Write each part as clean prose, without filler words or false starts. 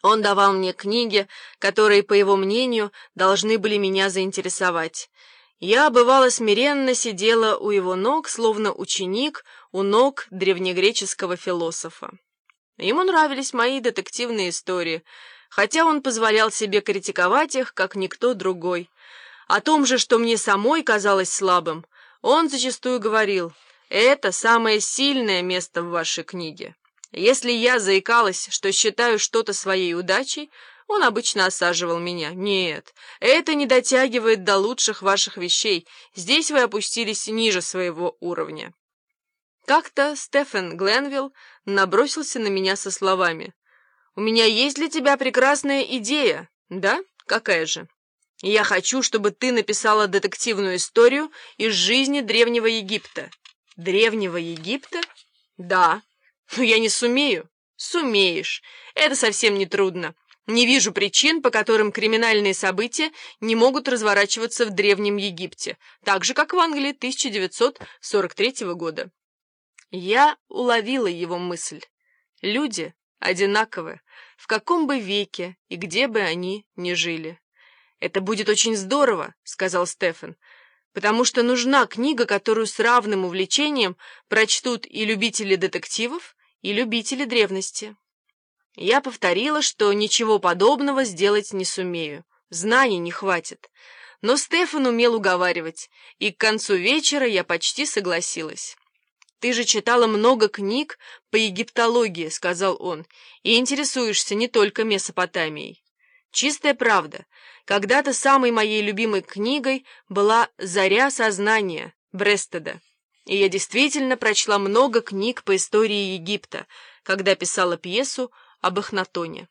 Он давал мне книги, которые, по его мнению, должны были меня заинтересовать. Я, бывало, смиренно сидела у его ног, словно ученик у ног древнегреческого философа. Ему нравились мои детективные истории, хотя он позволял себе критиковать их, как никто другой. О том же, что мне самой казалось слабым, он зачастую говорил: «Это самое сильное место в вашей книге». Если я заикалась, что считаю что-то своей удачей, он обычно осаживал меня: «Нет, это не дотягивает до лучших ваших вещей, здесь вы опустились ниже своего уровня». Как-то Стефан Гленвилл набросился на меня со словами: «У меня есть для тебя прекрасная идея». «Да? Какая же?» «Я хочу, чтобы ты написала детективную историю из жизни Древнего Египта». «Древнего Египта?» «Да». «Но я не сумею». «Сумеешь. Это совсем не трудно. Не вижу причин, по которым криминальные события не могут разворачиваться в Древнем Египте, так же, как в Англии 1943 года». Я уловила его мысль. Люди одинаковы, в каком бы веке и где бы они ни жили. «Это будет очень здорово», — сказал Стефан, «потому что нужна книга, которую с равным увлечением прочтут и любители детективов, и любители древности». Я повторила, что ничего подобного сделать не сумею, знаний не хватит. Но Стефан умел уговаривать, и к концу вечера я почти согласилась. «Ты же читала много книг по египтологии», — сказал он, «и интересуешься не только Месопотамией». Чистая правда. Когда-то самой моей любимой книгой была «Заря сознания» Брестеда. И я действительно прочла много книг по истории Египта, когда писала пьесу об Эхнатоне.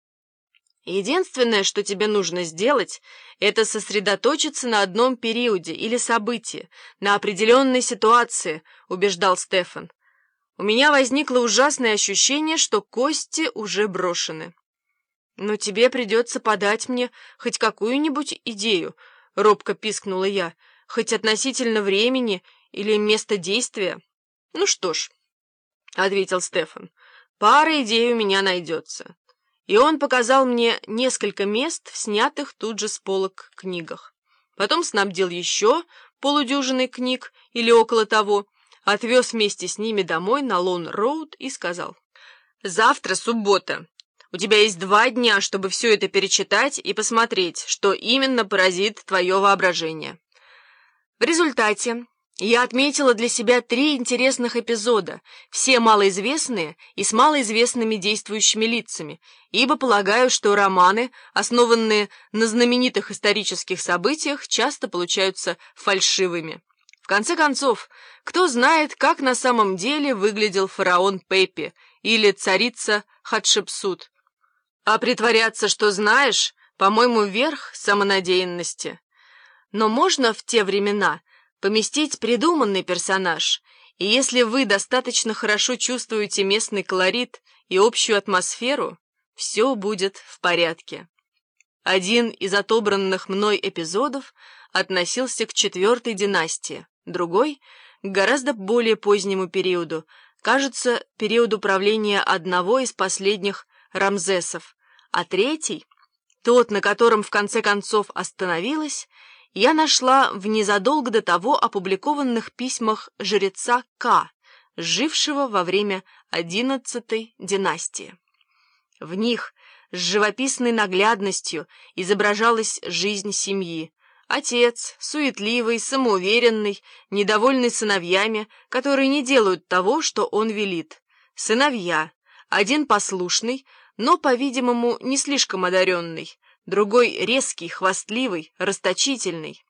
Единственное, что тебе нужно сделать, это сосредоточиться на одном периоде или событии, на определенной ситуации, убеждал Стефан. У меня возникло ужасное ощущение, что кости уже брошены. «Но тебе придется подать мне хоть какую-нибудь идею», — робко пискнула я, «хоть относительно времени или места действия». «Ну что ж», — ответил Стефан, «пара идей у меня найдется». И он показал мне несколько мест в снятых тут же с полок книгах. Потом снабдил еще полудюжиной книг или около того, отвез вместе с ними домой на Лон-Роуд и сказал: «Завтра суббота. У тебя есть 2 дня, чтобы все это перечитать и посмотреть, что именно поразит твое воображение». В результате я отметила для себя 3 интересных эпизода, все малоизвестные и с малоизвестными действующими лицами, ибо полагаю, что романы, основанные на знаменитых исторических событиях, часто получаются фальшивыми. В конце концов, кто знает, как на самом деле выглядел фараон Пепи или царица Хатшепсут. А притворяться, что знаешь, по-моему, верх самонадеянности. Но можно в те времена поместить придуманный персонаж, и если вы достаточно хорошо чувствуете местный колорит и общую атмосферу, все будет в порядке. Один из отобранных мной эпизодов относился к 4-й династии, другой — к гораздо более позднему периоду, кажется, периоду правления одного из последних Рамзесов, а 3-й, тот, на котором в конце концов остановилась, я нашла в незадолго до того опубликованных письмах жреца Ка, жившего во время 11-й династии. В них с живописной наглядностью изображалась жизнь семьи. Отец, суетливый, самоуверенный, недовольный сыновьями, которые не делают того, что он велит. Сыновья, один послушный, но, по-видимому, не слишком одаренный, другой резкий, хвастливый, расточительный.